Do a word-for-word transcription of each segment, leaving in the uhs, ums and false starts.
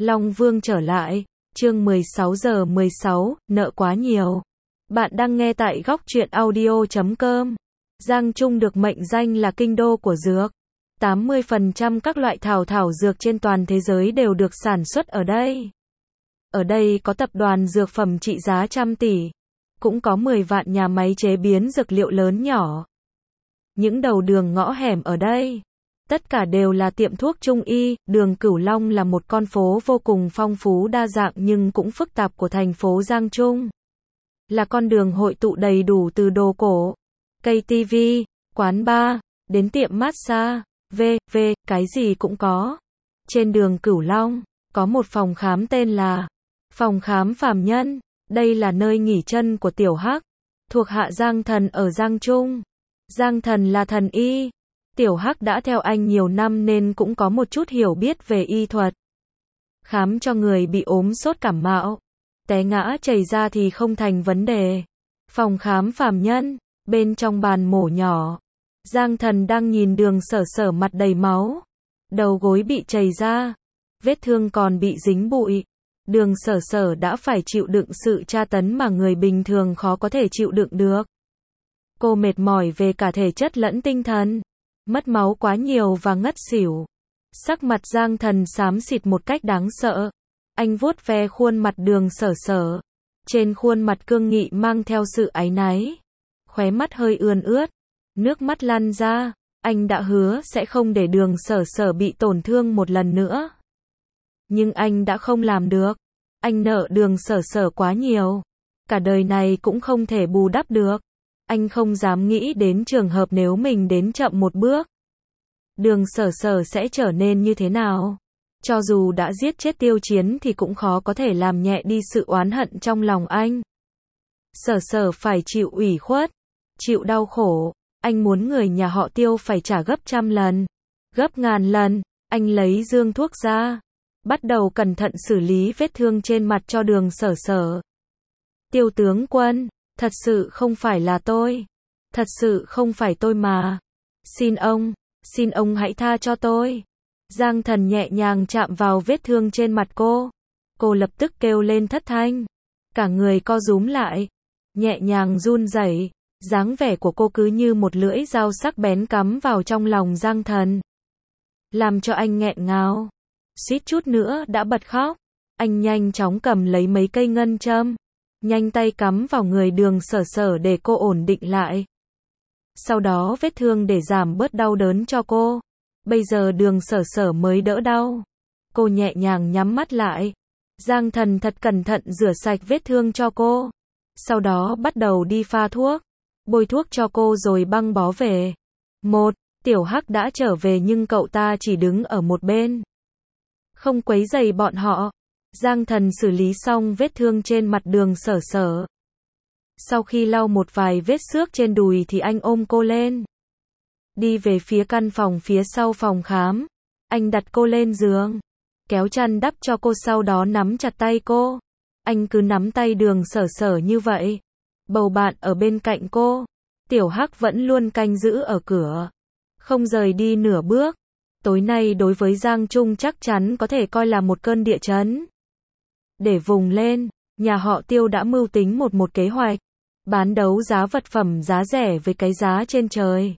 Long Vương trở lại, chương mười sáu giờ mười sáu, nợ quá nhiều. Bạn đang nghe tại góc truyện audio chấm com. Giang Trung được mệnh danh là kinh đô của dược. tám mươi phần trăm các loại thảo thảo dược trên toàn thế giới đều được sản xuất ở đây. Ở đây có tập đoàn dược phẩm trị giá trăm tỷ. Cũng có mười vạn nhà máy chế biến dược liệu lớn nhỏ. Những đầu đường ngõ hẻm ở đây, tất cả đều là tiệm thuốc trung y. Đường Cửu Long là một con phố vô cùng phong phú đa dạng nhưng cũng phức tạp của thành phố Giang Trung. Là con đường hội tụ đầy đủ từ đồ cổ, cây tivi, quán bar, đến tiệm massage, vân vân, cái gì cũng có. Trên đường Cửu Long, có một phòng khám tên là Phòng khám Phàm Nhân. Đây là nơi nghỉ chân của Tiểu Hắc, thuộc hạ Giang Thần ở Giang Trung. Giang Thần là thần y. Tiểu Hắc đã theo anh nhiều năm nên cũng có một chút hiểu biết về y thuật. Khám cho người bị ốm sốt cảm mạo, té ngã chảy ra thì không thành vấn đề. Phòng khám Phàm Nhân, bên trong bàn mổ nhỏ, Giang Thần đang nhìn Đường Sở Sở mặt đầy máu, đầu gối bị chảy ra, vết thương còn bị dính bụi. Đường Sở Sở đã phải chịu đựng sự tra tấn mà người bình thường khó có thể chịu đựng được. Cô mệt mỏi về cả thể chất lẫn tinh thần, mất máu quá nhiều và ngất xỉu. Sắc mặt Giang Thần xám xịt một cách đáng sợ. Anh vuốt ve khuôn mặt Đường Sở Sở. Trên khuôn mặt cương nghị mang theo sự áy náy. Khóe mắt hơi ươn ướt, nước mắt lăn ra. Anh đã hứa sẽ không để Đường Sở Sở bị tổn thương một lần nữa. Nhưng anh đã không làm được. Anh nợ Đường Sở Sở quá nhiều. Cả đời này cũng không thể bù đắp được. Anh không dám nghĩ đến trường hợp nếu mình đến chậm một bước, Đường Sở Sở sẽ trở nên như thế nào. Cho dù đã giết chết Tiêu Chiến thì cũng khó có thể làm nhẹ đi sự oán hận trong lòng anh. Sở Sở phải chịu ủy khuất, chịu đau khổ. Anh muốn người nhà họ Tiêu phải trả gấp trăm lần, gấp ngàn lần. Anh lấy dương thuốc ra, bắt đầu cẩn thận xử lý vết thương trên mặt cho Đường Sở Sở. Tiêu tướng quân, thật sự không phải là tôi. Thật sự không phải tôi mà. Xin ông, xin ông hãy tha cho tôi. Giang Thần nhẹ nhàng chạm vào vết thương trên mặt cô. Cô lập tức kêu lên thất thanh. Cả người co rúm lại, nhẹ nhàng run rẩy. Dáng vẻ của cô cứ như một lưỡi dao sắc bén cắm vào trong lòng Giang Thần, làm cho anh nghẹn ngào, suýt chút nữa đã bật khóc. Anh nhanh chóng cầm lấy mấy cây ngân châm, nhanh tay cắm vào người Đường Sở Sở để cô ổn định lại. Sau đó vết thương để giảm bớt đau đớn cho cô. Bây giờ Đường Sở Sở mới đỡ đau. Cô nhẹ nhàng nhắm mắt lại. Giang Thần thật cẩn thận rửa sạch vết thương cho cô. Sau đó bắt đầu đi pha thuốc, bôi thuốc cho cô rồi băng bó về. Một, Tiểu Hắc đã trở về nhưng cậu ta chỉ đứng ở một bên, không quấy rầy bọn họ. Giang Thần xử lý xong vết thương trên mặt Đường Sở Sở. Sau khi lau một vài vết xước trên đùi thì anh ôm cô lên, đi về phía căn phòng phía sau phòng khám. Anh đặt cô lên giường, kéo chăn đắp cho cô, sau đó nắm chặt tay cô. Anh cứ nắm tay Đường Sở Sở như vậy, bầu bạn ở bên cạnh cô. Tiểu Hắc vẫn luôn canh giữ ở cửa, không rời đi nửa bước. Tối nay đối với Giang Trung chắc chắn có thể coi là một cơn địa chấn. Để vùng lên, nhà họ Tiêu đã mưu tính một một kế hoạch, bán đấu giá vật phẩm giá rẻ với cái giá trên trời.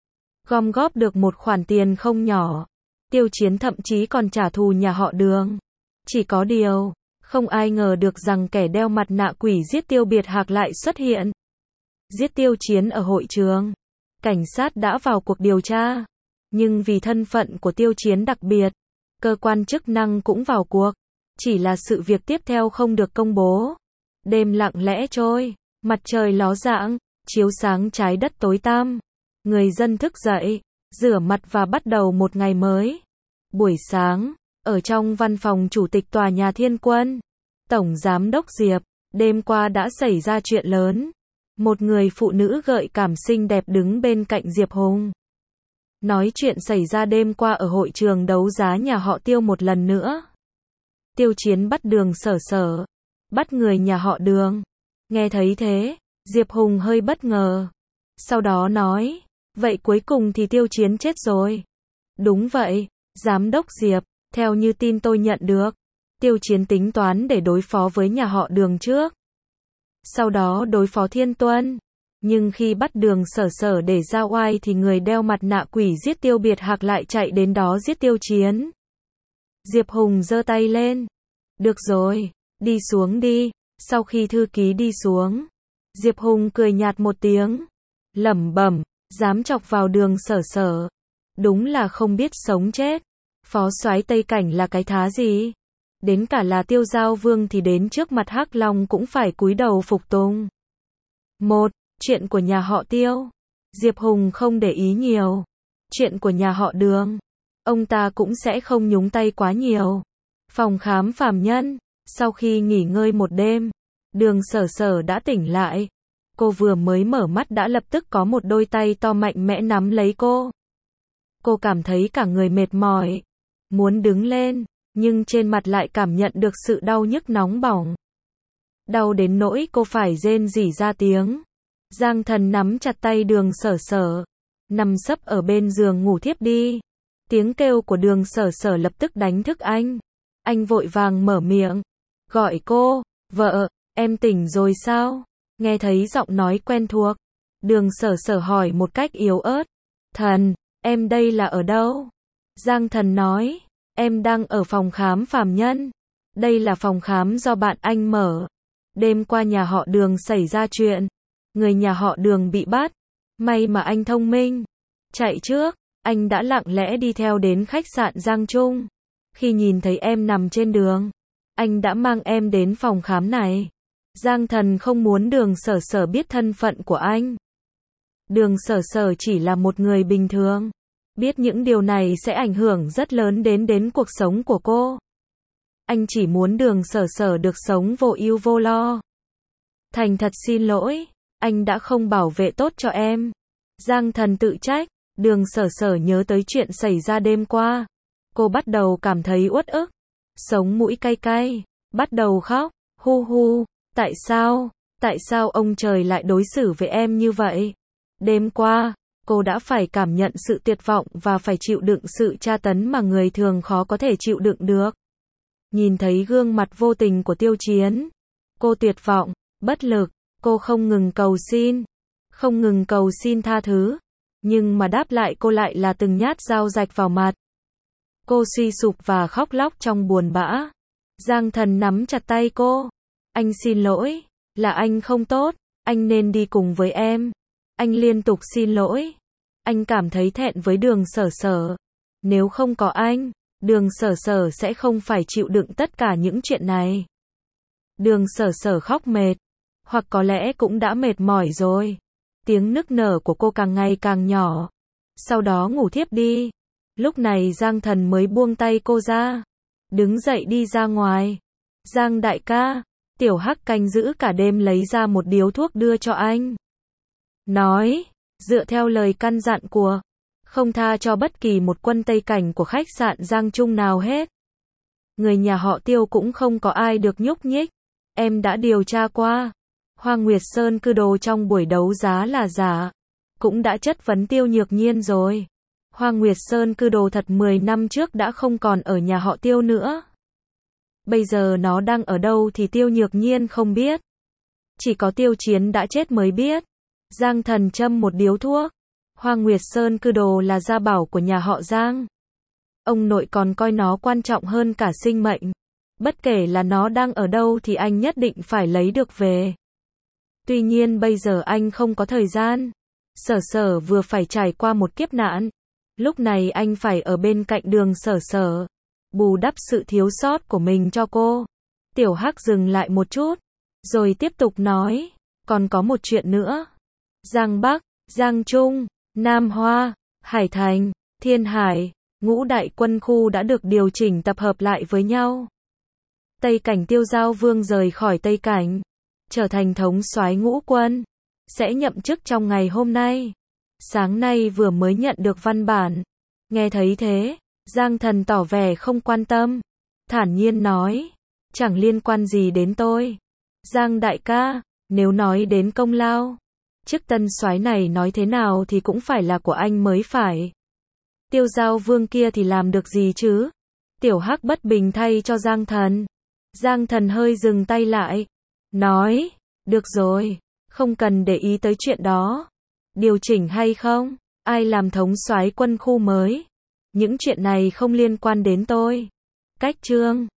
Gom góp được một khoản tiền không nhỏ. Tiêu Chiến thậm chí còn trả thù nhà họ Đường. Chỉ có điều, không ai ngờ được rằng kẻ đeo mặt nạ quỷ giết Tiêu Biệt Hạc lại xuất hiện. Giết Tiêu Chiến ở hội trường. Cảnh sát đã vào cuộc điều tra. Nhưng vì thân phận của Tiêu Chiến đặc biệt, cơ quan chức năng cũng vào cuộc. Chỉ là sự việc tiếp theo không được công bố. Đêm lặng lẽ trôi, mặt trời ló dạng, chiếu sáng trái đất tối tăm. Người dân thức dậy, rửa mặt và bắt đầu một ngày mới. Buổi sáng, ở trong văn phòng chủ tịch tòa nhà Thiên Quân, Tổng Giám đốc Diệp, đêm qua đã xảy ra chuyện lớn. Một người phụ nữ gợi cảm xinh đẹp đứng bên cạnh Diệp Hùng. Nói chuyện xảy ra đêm qua ở hội trường đấu giá nhà họ Tiêu một lần nữa. Tiêu Chiến bắt Đường Sở Sở, bắt người nhà họ Đường. Nghe thấy thế, Diệp Hùng hơi bất ngờ. Sau đó nói, vậy cuối cùng thì Tiêu Chiến chết rồi. Đúng vậy, Giám đốc Diệp, theo như tin tôi nhận được, Tiêu Chiến tính toán để đối phó với nhà họ Đường trước, sau đó đối phó Thiên Tuân. Nhưng khi bắt Đường Sở Sở để ra oai thì người đeo mặt nạ quỷ giết Tiêu Biệt Hạc lại chạy đến đó giết Tiêu Chiến. Diệp Hùng giơ tay lên. Được rồi, đi xuống đi. Sau khi thư ký đi xuống, Diệp Hùng cười nhạt một tiếng, lẩm bẩm, dám chọc vào Đường Sở Sở, đúng là không biết sống chết. Phó soái Tây Cảnh là cái thá gì? Đến cả là Tiêu Giao Vương thì đến trước mặt Hắc Long cũng phải cúi đầu phục tùng. Một, chuyện của nhà họ Tiêu. Diệp Hùng không để ý nhiều. Chuyện của nhà họ Đường, ông ta cũng sẽ không nhúng tay quá nhiều. Phòng khám phàm nhân, sau khi nghỉ ngơi một đêm, Đường Sở Sở đã tỉnh lại. Cô vừa mới mở mắt đã lập tức có một đôi tay to mạnh mẽ nắm lấy cô. Cô cảm thấy cả người mệt mỏi, muốn đứng lên, nhưng trên mặt lại cảm nhận được sự đau nhức nóng bỏng. Đau đến nỗi cô phải rên rỉ ra tiếng. Giang Thần nắm chặt tay Đường Sở Sở, nằm sấp ở bên giường ngủ thiếp đi. Tiếng kêu của Đường Sở Sở lập tức đánh thức anh. Anh vội vàng mở miệng, gọi cô, vợ, em tỉnh rồi sao? Nghe thấy giọng nói quen thuộc, Đường Sở Sở hỏi một cách yếu ớt, Thần, em đây là ở đâu? Giang Thần nói, em đang ở phòng khám phàm nhân. Đây là phòng khám do bạn anh mở. Đêm qua nhà họ Đường xảy ra chuyện, người nhà họ Đường bị bắt. May mà anh thông minh, chạy trước, anh đã lặng lẽ đi theo đến khách sạn Giang Trung. Khi nhìn thấy em nằm trên đường, anh đã mang em đến phòng khám này. Giang Thần không muốn Đường Sở Sở biết thân phận của anh. Đường Sở Sở chỉ là một người bình thường. Biết những điều này sẽ ảnh hưởng rất lớn đến đến cuộc sống của cô. Anh chỉ muốn Đường Sở Sở được sống vô ưu vô lo. Thành thật xin lỗi, anh đã không bảo vệ tốt cho em. Giang Thần tự trách. Đường Sở Sở nhớ tới chuyện xảy ra đêm qua. Cô bắt đầu cảm thấy uất ức, sống mũi cay cay, bắt đầu khóc, hu hu, tại sao, tại sao ông trời lại đối xử với em như vậy? Đêm qua, cô đã phải cảm nhận sự tuyệt vọng và phải chịu đựng sự tra tấn mà người thường khó có thể chịu đựng được. Nhìn thấy gương mặt vô tình của Tiêu Chiến, cô tuyệt vọng, bất lực, cô không ngừng cầu xin, không ngừng cầu xin tha thứ, nhưng mà đáp lại cô lại là từng nhát dao rạch vào mặt. Cô suy sụp và khóc lóc trong buồn bã. Giang Thần nắm chặt tay cô. Anh xin lỗi, là anh không tốt, anh nên đi cùng với em. Anh liên tục xin lỗi. Anh cảm thấy thẹn với Đường Sở Sở. Nếu không có anh, Đường Sở Sở sẽ không phải chịu đựng tất cả những chuyện này. Đường Sở Sở khóc mệt, hoặc có lẽ cũng đã mệt mỏi rồi. Tiếng nức nở của cô càng ngày càng nhỏ. Sau đó ngủ thiếp đi. Lúc này Giang Thần mới buông tay cô ra, đứng dậy đi ra ngoài. Giang đại ca, Tiểu Hắc canh giữ cả đêm lấy ra một điếu thuốc đưa cho anh. Nói, dựa theo lời căn dặn của, không tha cho bất kỳ một quân Tây Cảnh của khách sạn Giang Trung nào hết. Người nhà họ Tiêu cũng không có ai được nhúc nhích. Em đã điều tra qua. Hoa Nguyệt Sơn cư đồ trong buổi đấu giá là giả. Cũng đã chất vấn Tiêu Nhược Nhiên rồi. Hoa Nguyệt Sơn cư đồ thật mười năm trước đã không còn ở nhà họ Tiêu nữa. Bây giờ nó đang ở đâu thì Tiêu Nhược Nhiên không biết. Chỉ có Tiêu Chiến đã chết mới biết. Giang Thần châm một điếu thuốc. Hoa Nguyệt Sơn cư đồ là gia bảo của nhà họ Giang. Ông nội còn coi nó quan trọng hơn cả sinh mệnh. Bất kể là nó đang ở đâu thì anh nhất định phải lấy được về. Tuy nhiên bây giờ anh không có thời gian. Sở Sở vừa phải trải qua một kiếp nạn. Lúc này anh phải ở bên cạnh Đường Sở Sở, bù đắp sự thiếu sót của mình cho cô. Tiểu Hắc dừng lại một chút, rồi tiếp tục nói, còn có một chuyện nữa. Giang Bắc, Giang Trung, Nam Hoa, Hải Thành, Thiên Hải, ngũ đại quân khu đã được điều chỉnh tập hợp lại với nhau. Tây Cảnh Tiêu Giao Vương rời khỏi Tây Cảnh, trở thành thống soái ngũ quân, sẽ nhậm chức trong ngày hôm nay. Sáng nay vừa mới nhận được văn bản. Nghe thấy thế, Giang Thần tỏ vẻ không quan tâm, thản nhiên nói, chẳng liên quan gì đến tôi. Giang đại ca, nếu nói đến công lao, chức tân soái này nói thế nào thì cũng phải là của anh mới phải. Tiêu Giao Vương kia thì làm được gì chứ? Tiểu Hắc bất bình thay cho Giang Thần. Giang Thần hơi dừng tay lại. Nói, được rồi, không cần để ý tới chuyện đó. Điều chỉnh hay không? Ai làm thống soái quân khu mới? Những chuyện này không liên quan đến tôi. Cách chương